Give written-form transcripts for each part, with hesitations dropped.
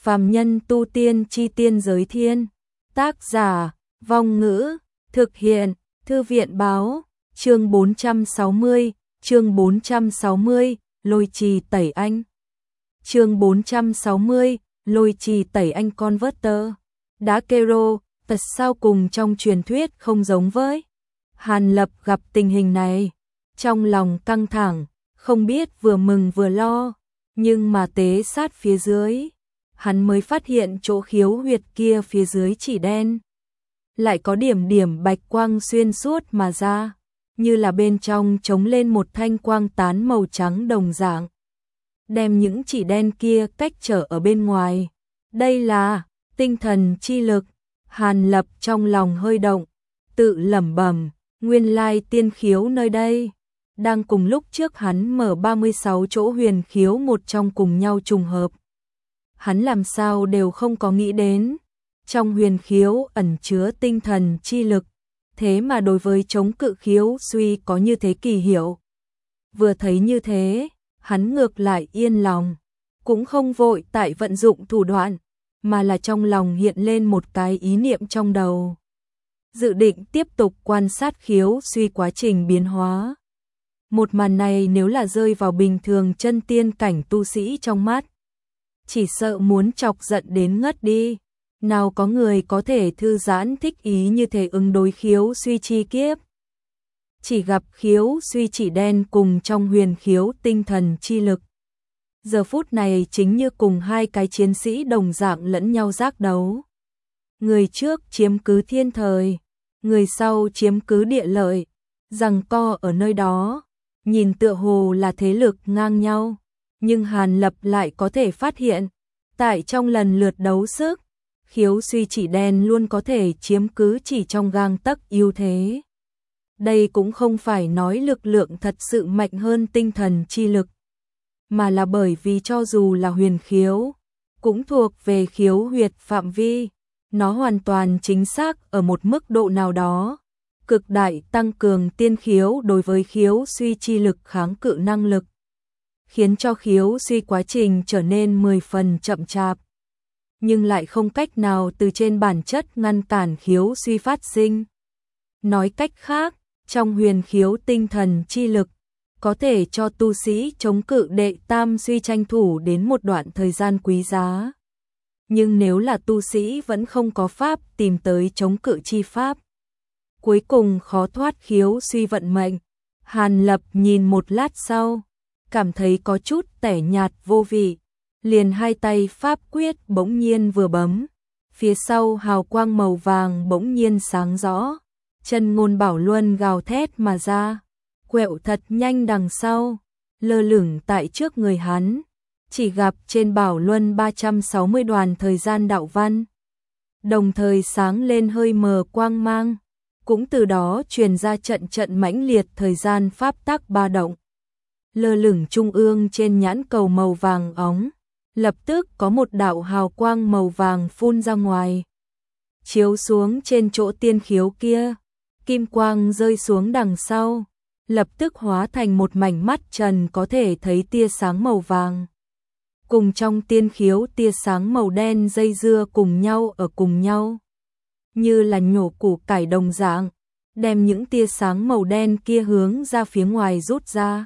Phàm nhân tu tiên chi tiên giới thiên. Tác giả, Vong Ngữ, thực hiện, Thư viện báo, chương 460, Lôi Trì Tẩy Anh. Chương 460, Lôi Trì Tẩy Anh Converter. Đá Kero, tật sao cùng trong truyền thuyết không giống với. Hàn Lập gặp tình hình này, trong lòng căng thẳng, không biết vừa mừng vừa lo, nhưng mà tế sát phía dưới, hắn mới phát hiện chỗ khiếu huyệt kia phía dưới chỉ đen, lại có điểm điểm bạch quang xuyên suốt mà ra, như là bên trong trống lên một thanh quang tán màu trắng đồng dạng, đem những chỉ đen kia cách trở ở bên ngoài. Đây là tinh thần chi lực. Hàn Lập trong lòng hơi động, tự lẩm bẩm, nguyên lai tiên khiếu nơi đây đang cùng lúc trước hắn mở 36 chỗ huyền khiếu một trong cùng nhau trùng hợp. Hắn làm sao đều không có nghĩ đến, trong huyền khiếu ẩn chứa tinh thần chi lực, thế mà đối với chống cự khiếu suy có như thế kỳ hiệu. Vừa thấy như thế, hắn ngược lại yên lòng, cũng không vội tại vận dụng thủ đoạn, mà là trong lòng hiện lên một cái ý niệm trong đầu. Dự định tiếp tục quan sát khiếu suy quá trình biến hóa. Một màn này nếu là rơi vào bình thường chân tiên cảnh tu sĩ trong mắt, chỉ sợ muốn chọc giận đến ngất đi. Nào có người có thể thư giãn thích ý như thế ứng đối khiếu suy chi kiếp. Chỉ gặp khiếu suy chỉ đen cùng trong huyền khiếu tinh thần chi lực. Giờ phút này chính như cùng hai cái chiến sĩ đồng dạng lẫn nhau giác đấu. Người trước chiếm cứ thiên thời, người sau chiếm cứ địa lợi, giằng co ở nơi đó, nhìn tựa hồ là thế lực ngang nhau, nhưng Hàn Lập lại có thể phát hiện, tại trong lần lượt đấu sức, khiếu suy chỉ đen luôn có thể chiếm cứ chỉ trong gang tấc ưu thế. Đây cũng không phải nói lực lượng thật sự mạnh hơn tinh thần chi lực, mà là bởi vì cho dù là huyền khiếu, cũng thuộc về khiếu huyệt phạm vi, nó hoàn toàn chính xác ở một mức độ nào đó, cực đại tăng cường tiên khiếu đối với khiếu suy chi lực kháng cự năng lực, khiến cho khiếu suy quá trình trở nên 10 phần chậm chạp, nhưng lại không cách nào từ trên bản chất ngăn cản khiếu suy phát sinh. Nói cách khác, trong huyền khiếu tinh thần chi lực, có thể cho tu sĩ chống cự đệ tam suy tranh thủ đến một đoạn thời gian quý giá. Nhưng nếu là tu sĩ vẫn không có pháp tìm tới chống cự chi pháp, cuối cùng khó thoát khiếu suy vận mệnh. Hàn Lập nhìn một lát sau, cảm thấy có chút tẻ nhạt vô vị, liền hai tay pháp quyết bỗng nhiên vừa bấm, phía sau hào quang màu vàng bỗng nhiên sáng rõ, chân ngôn bảo luân gào thét mà ra, quẹo thật nhanh đằng sau, lơ lửng tại trước người hắn, chỉ gặp trên bảo luân 360 đoàn thời gian đạo văn, đồng thời sáng lên hơi mờ quang mang, cũng từ đó truyền ra trận trận mãnh liệt thời gian pháp tắc ba động. Lơ lửng trung ương trên nhãn cầu màu vàng óng, lập tức có một đạo hào quang màu vàng phun ra ngoài, chiếu xuống trên chỗ tiên khiếu kia, kim quang rơi xuống đằng sau, lập tức hóa thành một mảnh mắt trần có thể thấy tia sáng màu vàng. Cùng trong tiên khiếu tia sáng màu đen dây dưa cùng nhau ở cùng nhau, như là nhổ củ cải đồng dạng, đem những tia sáng màu đen kia hướng ra phía ngoài rút ra.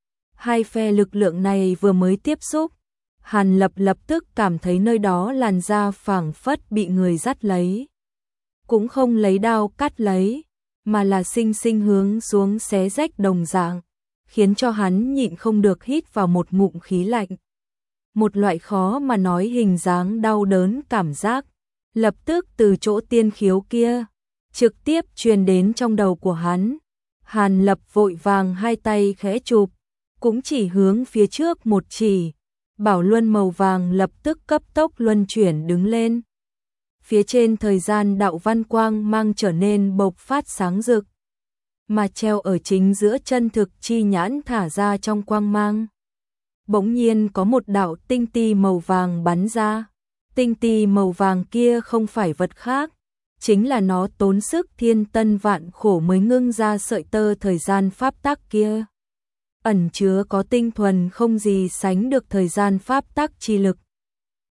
Hai phe lực lượng này vừa mới tiếp xúc, Hàn Lập lập tức cảm thấy nơi đó làn da phảng phất bị người dắt lấy. Cũng không lấy đao cắt lấy, mà là sinh sinh hướng xuống xé rách đồng dạng, khiến cho hắn nhịn không được hít vào một ngụm khí lạnh. Một loại khó mà nói hình dáng đau đớn cảm giác, lập tức từ chỗ tiên khiếu kia, trực tiếp truyền đến trong đầu của hắn. Hàn Lập vội vàng hai tay khẽ chụp, cũng chỉ hướng phía trước một chỉ, bảo luân màu vàng lập tức cấp tốc luân chuyển đứng lên. Phía trên thời gian đạo văn quang mang trở nên bộc phát sáng rực, mà treo ở chính giữa chân thực chi nhãn thả ra trong quang mang. Bỗng nhiên có một đạo tinh ti màu vàng bắn ra, tinh ti màu vàng kia không phải vật khác, chính là nó tốn sức thiên tân vạn khổ mới ngưng ra sợi tơ thời gian pháp tắc kia. Ẩn chứa có tinh thuần không gì sánh được thời gian pháp tắc chi lực.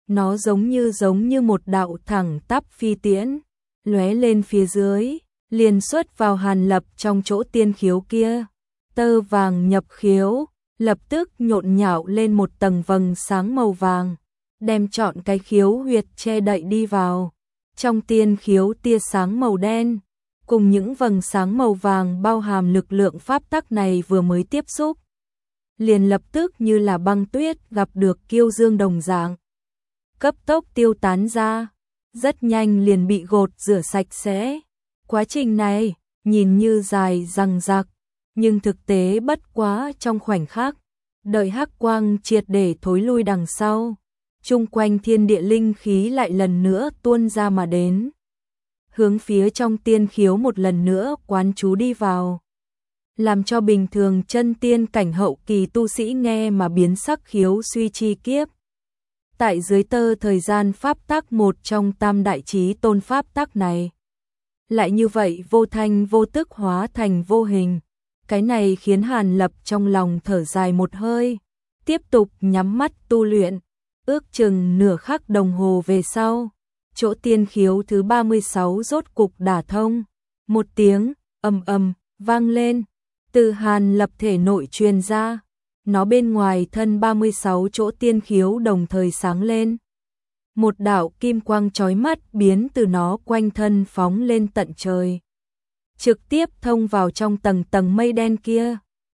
Nó giống như một đạo thẳng tắp phi tiễn, lóe lên phía dưới, liền xuất vào Hàn Lập trong chỗ tiên khiếu kia. Tơ vàng nhập khiếu, lập tức nhộn nhạo lên một tầng vầng sáng màu vàng, đem trọn cái khiếu huyệt che đậy đi vào. Trong tiên khiếu tia sáng màu đen, cùng những vầng sáng màu vàng bao hàm lực lượng pháp tắc này vừa mới tiếp xúc, liền lập tức như là băng tuyết gặp được kiêu dương đồng dạng, cấp tốc tiêu tán ra, rất nhanh liền bị gột rửa sạch sẽ. Quá trình này, nhìn như dài dằng dặc, nhưng thực tế bất quá trong khoảnh khắc, đợi hắc quang triệt để thối lui đằng sau, chung quanh thiên địa linh khí lại lần nữa tuôn ra mà đến, hướng phía trong tiên khiếu một lần nữa quán chú đi vào, làm cho bình thường chân tiên cảnh hậu kỳ tu sĩ nghe mà biến sắc khiếu suy chi kiếp. Tại dưới tơ thời gian pháp tắc một trong tam đại chí tôn pháp tắc này, lại như vậy vô thanh vô tức hóa thành vô hình. Cái này khiến Hàn Lập trong lòng thở dài một hơi, tiếp tục nhắm mắt tu luyện, ước chừng nửa khắc đồng hồ về sau, chỗ tiên khiếu thứ 36 rốt cục đả thông, một tiếng ầm ầm vang lên, từ Hàn Lập thể nội truyền ra, nó bên ngoài thân 36 chỗ tiên khiếu đồng thời sáng lên. Một đạo kim quang chói mắt biến từ nó quanh thân phóng lên tận trời, trực tiếp thông vào trong tầng tầng mây đen kia.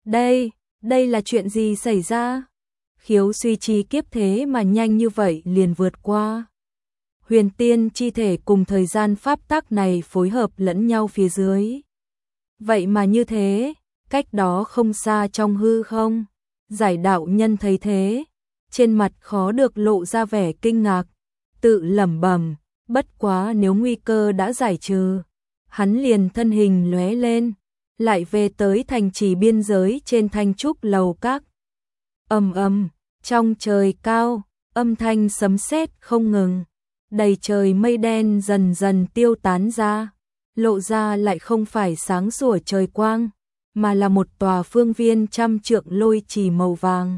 Đây là chuyện gì xảy ra? Khiếu suy chi kiếp thế mà nhanh như vậy liền vượt qua. Huyền tiên chi thể cùng thời gian pháp tắc này phối hợp lẫn nhau phía dưới. Vậy mà như thế, cách đó không xa trong hư không, Giải đạo nhân thấy thế, trên mặt khó được lộ ra vẻ kinh ngạc, tự lẩm bẩm, bất quá nếu nguy cơ đã giải trừ, hắn liền thân hình lóe lên, lại về tới thành trì biên giới trên Thanh Trúc lầu các. Ầm ầm, trong trời cao, âm thanh sấm sét không ngừng, đầy trời mây đen dần dần tiêu tán ra, lộ ra lại không phải sáng sủa trời quang, mà là một tòa phương viên trăm trượng lôi trì màu vàng.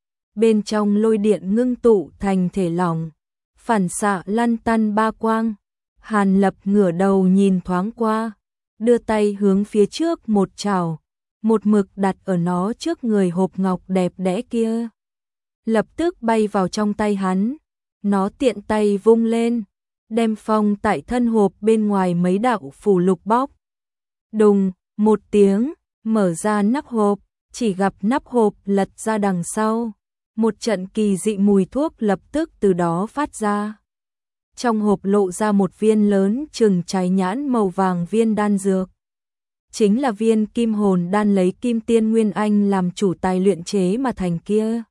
Bên trong lôi điện ngưng tụ thành thể lỏng, phản xạ lăn tăn ba quang. Hàn Lập ngửa đầu nhìn thoáng qua, đưa tay hướng phía trước một chảo, một mực đặt ở nó trước người hộp ngọc đẹp đẽ kia. Lập tức bay vào trong tay hắn, nó tiện tay vung lên, đem phong tại thân hộp bên ngoài mấy đạo phù lục bóc. Đùng, một tiếng, mở ra nắp hộp, chỉ gặp nắp hộp lật ra đằng sau. Một trận kỳ dị mùi thuốc lập tức từ đó phát ra. Trong hộp lộ ra một viên lớn chừng trái nhãn màu vàng viên đan dược. Chính là viên kim hồn đan lấy kim tiên nguyên anh làm chủ tài luyện chế mà thành kia.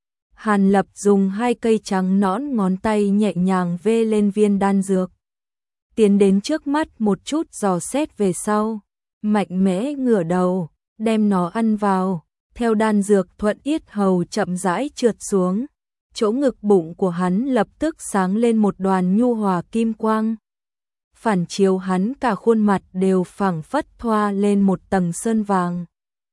Hàn Lập dùng hai cây trắng nõn ngón tay nhẹ nhàng vê lên viên đan dược. Tiến đến trước mắt một chút dò xét về sau, mạnh mẽ ngửa đầu, đem nó ăn vào. Theo đan dược thuận yết hầu chậm rãi trượt xuống, chỗ ngực bụng của hắn lập tức sáng lên một đoàn nhu hòa kim quang. Phản chiếu hắn cả khuôn mặt đều phảng phất thoa lên một tầng sơn vàng.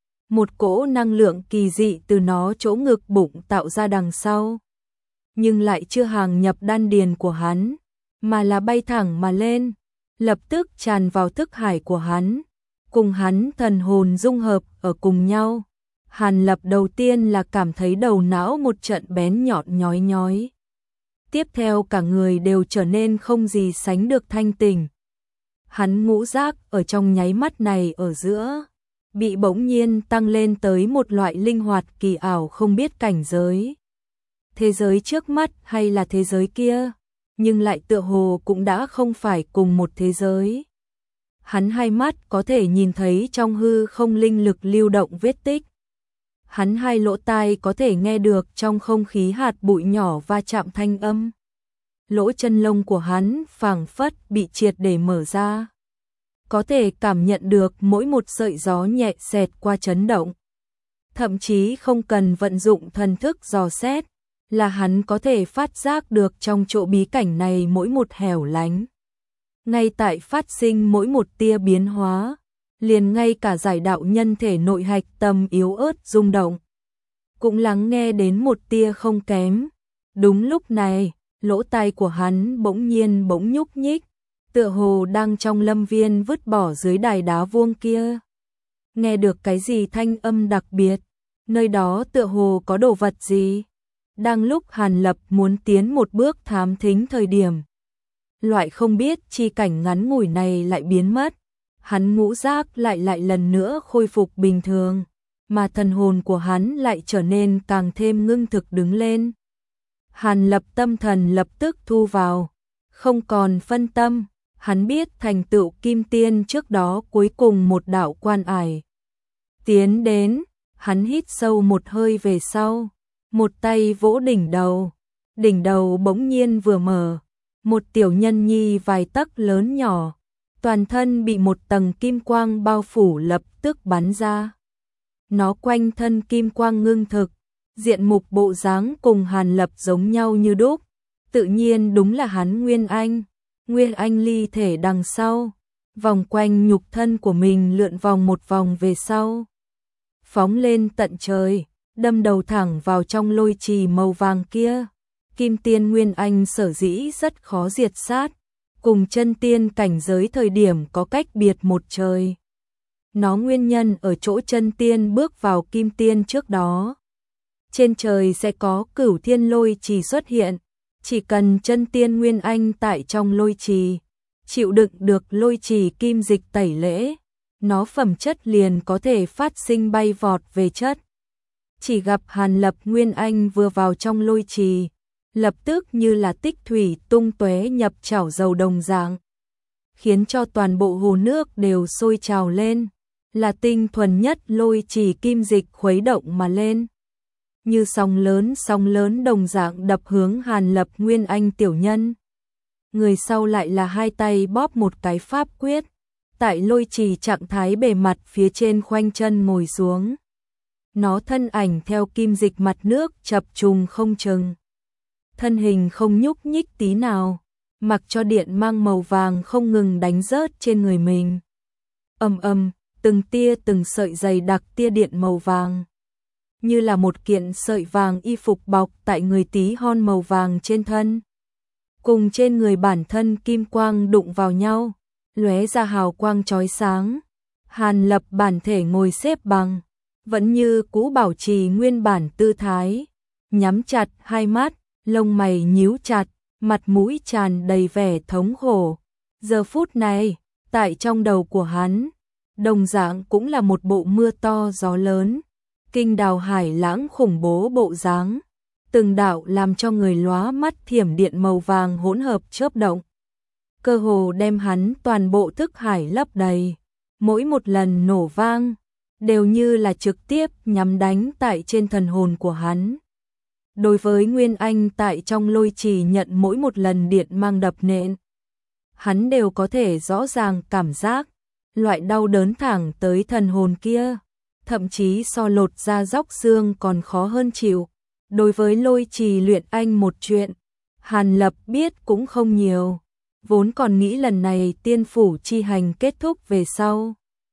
Một cỗ năng lượng kỳ dị từ nó chỗ ngực bụng tạo ra đằng sau. Nhưng lại chưa hàng nhập đan điền của hắn, mà là bay thẳng mà lên, lập tức tràn vào thức hải của hắn, cùng hắn thần hồn dung hợp ở cùng nhau. Hàn Lập đầu tiên là cảm thấy đầu não một trận bén nhọn nhói nhói. Tiếp theo cả người đều trở nên không gì sánh được thanh tỉnh. Hắn ngũ giác ở trong nháy mắt này ở giữa, bị bỗng nhiên tăng lên tới một loại linh hoạt kỳ ảo không biết cảnh giới. Thế giới trước mắt hay là thế giới kia, nhưng lại tựa hồ cũng đã không phải cùng một thế giới. Hắn hai mắt có thể nhìn thấy trong hư không linh lực lưu động vết tích. Hắn hai lỗ tai có thể nghe được trong không khí hạt bụi nhỏ va chạm thanh âm. Lỗ chân lông của hắn phảng phất bị triệt để mở ra. Có thể cảm nhận được mỗi một sợi gió nhẹ xẹt qua chấn động. Thậm chí không cần vận dụng thần thức dò xét, là hắn có thể phát giác được trong chỗ bí cảnh này mỗi một hẻo lánh. Ngay tại phát sinh mỗi một tia biến hóa, liền ngay cả giải đạo nhân thể nội hạch tâm yếu ớt rung động, cũng lắng nghe đến một tia không kém. Đúng lúc này, lỗ tai của hắn bỗng nhiên bỗng nhúc nhích, tựa hồ đang trong lâm viên vứt bỏ dưới đài đá vuông kia. Nghe được cái gì thanh âm đặc biệt, nơi đó tựa hồ có đồ vật gì. Đang lúc Hàn Lập muốn tiến một bước thám thính thời điểm, loại không biết chi cảnh ngắn ngủi này lại biến mất, hắn ngũ giác lại lần nữa khôi phục bình thường, mà thần hồn của hắn lại trở nên càng thêm ngưng thực đứng lên. Hàn Lập tâm thần lập tức thu vào, không còn phân tâm, hắn biết thành tựu kim tiên trước đó cuối cùng một đạo quan ải. Tiến đến, hắn hít sâu một hơi về sau, một tay vỗ đỉnh đầu bỗng nhiên vừa mở, một tiểu nhân nhi vài tấc lớn nhỏ, toàn thân bị một tầng kim quang bao phủ lập tức bắn ra. Nó quanh thân kim quang ngưng thực, diện mục bộ dáng cùng Hàn Lập giống nhau như đúc, tự nhiên đúng là hắn Nguyên Anh ly thể đằng sau, vòng quanh nhục thân của mình lượn vòng một vòng về sau, phóng lên tận trời, đâm đầu thẳng vào trong lôi trì màu vàng kia. Kim tiên Nguyên Anh sở dĩ rất khó diệt sát, cùng chân tiên cảnh giới thời điểm có cách biệt một trời. Nó nguyên nhân ở chỗ chân tiên bước vào kim tiên trước đó. Trên trời sẽ có cửu thiên lôi trì xuất hiện, chỉ cần chân tiên Nguyên Anh tại trong lôi trì, chịu đựng được lôi trì kim dịch tẩy lễ, nó phẩm chất liền có thể phát sinh bay vọt về chất. Chỉ gặp Hàn Lập Nguyên Anh vừa vào trong lôi trì, lập tức như là tích thủy tung tóe nhập chảo dầu đồng dạng, khiến cho toàn bộ hồ nước đều sôi trào lên, là tinh thuần nhất lôi trì kim dịch khuấy động mà lên. Như sóng lớn đồng dạng đập hướng Hàn Lập Nguyên Anh tiểu nhân. Người sau lại là hai tay bóp một cái pháp quyết, tại lôi trì trạng thái bề mặt phía trên khoanh chân ngồi xuống. Nó thân ảnh theo kim dịch mặt nước chập trùng không chừng. Thân hình không nhúc nhích tí nào, mặc cho điện mang màu vàng không ngừng đánh rớt trên người mình. Từng tia từng sợi dày đặc tia điện màu vàng, như là một kiện sợi vàng y phục bọc tại người tí hon màu vàng trên thân. Cùng trên người bản thân kim quang đụng vào nhau, lóe ra hào quang chói sáng. Hàn Lập bản thể ngồi xếp bằng, vẫn như cũ bảo trì nguyên bản tư thái, nhắm chặt hai mắt, lông mày nhíu chặt, mặt mũi tràn đầy vẻ thống khổ. Giờ phút này, tại trong đầu của hắn, đồng dạng cũng là một bộ mưa to gió lớn, kinh đào hải lãng khủng bố bộ dáng, từng đạo làm cho người lóa mắt thiểm điện màu vàng hỗn hợp chớp động, cơ hồ đem hắn toàn bộ thức hải lấp đầy. Mỗi một lần nổ vang, đều như là trực tiếp nhắm đánh tại trên thần hồn của hắn. Đối với Nguyên Anh tại trong lôi trì nhận mỗi một lần điện mang đập nện, hắn đều có thể rõ ràng cảm giác loại đau đớn thẳng tới thần hồn kia, thậm chí so lột da róc xương còn khó hơn chịu. Đối với lôi trì luyện anh một chuyện, Hàn Lập biết cũng không nhiều, vốn còn nghĩ lần này tiên phủ chi hành kết thúc về sau,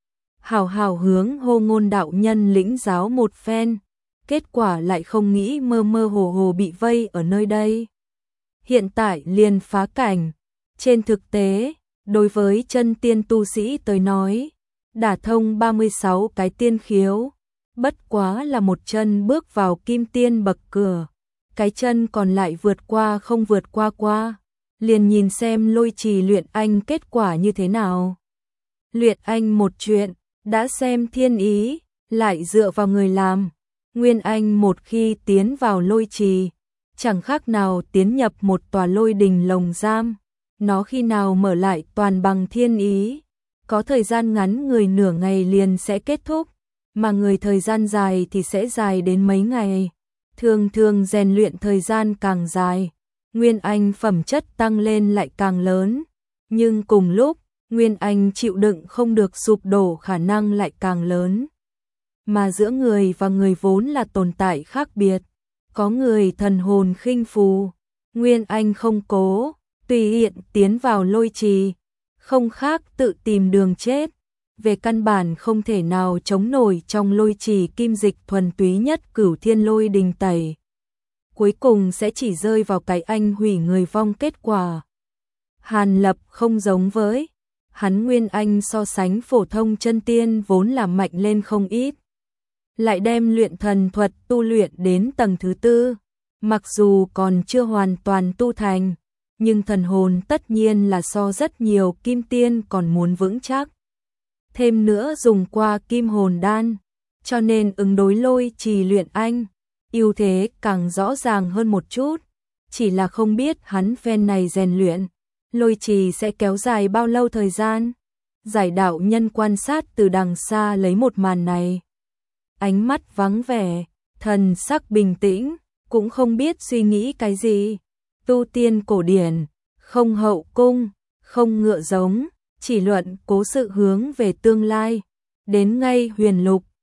hào hướng Hô Ngôn đạo nhân lĩnh giáo một phen, kết quả lại không nghĩ mơ mơ hồ bị vây ở nơi đây. Hiện tại liền phá cảnh, trên thực tế, đối với chân tiên tu sĩ tới nói, đả thông 36 cái tiên khiếu, bất quá là một chân bước vào kim tiên bậc cửa, cái chân còn lại vượt qua không vượt qua, liền nhìn xem lôi trì luyện anh kết quả như thế nào. Luyện anh một chuyện, đã xem thiên ý, lại dựa vào người làm. Nguyên Anh một khi tiến vào lôi trì, chẳng khác nào tiến nhập một tòa lôi đình lồng giam, nó khi nào mở lại toàn bằng thiên ý, có thời gian ngắn người nửa ngày liền sẽ kết thúc, mà người thời gian dài thì sẽ dài đến mấy ngày. Thường rèn luyện thời gian càng dài, Nguyên Anh phẩm chất tăng lên lại càng lớn, nhưng cùng lúc, Nguyên Anh chịu đựng không được sụp đổ khả năng lại càng lớn. Mà giữa người và người vốn là tồn tại khác biệt, có người thần hồn khinh phù, Nguyên Anh không cố, tùy hiện tiến vào lôi trì, không khác tự tìm đường chết, về căn bản không thể nào chống nổi trong lôi trì kim dịch thuần túy nhất cửu thiên lôi đình tẩy. cuối cùng sẽ chỉ rơi vào cái anh hủy người vong kết quả. Hàn Lập không giống với hắn, Nguyên Anh so sánh phổ thông chân tiên vốn là mạnh lên không ít. Lại đem luyện thần thuật tu luyện đến tầng thứ 4, mặc dù còn chưa hoàn toàn tu thành, nhưng thần hồn tất nhiên là so rất nhiều kim tiên còn muốn vững chắc. Thêm nữa dùng qua kim hồn đan, cho nên ứng đối Lôi Trì luyện anh, ưu thế càng rõ ràng hơn một chút, chỉ là không biết hắn phen này rèn luyện, Lôi Trì sẽ kéo dài bao lâu thời gian. Giải đạo nhân quan sát từ đằng xa lấy một màn này. Ánh mắt vắng vẻ, thần sắc bình tĩnh, cũng không biết suy nghĩ cái gì. Tu tiên cổ điển, không hậu cung, không ngựa giống, chỉ luận cố sự hướng về tương lai. Đến ngay huyền lục,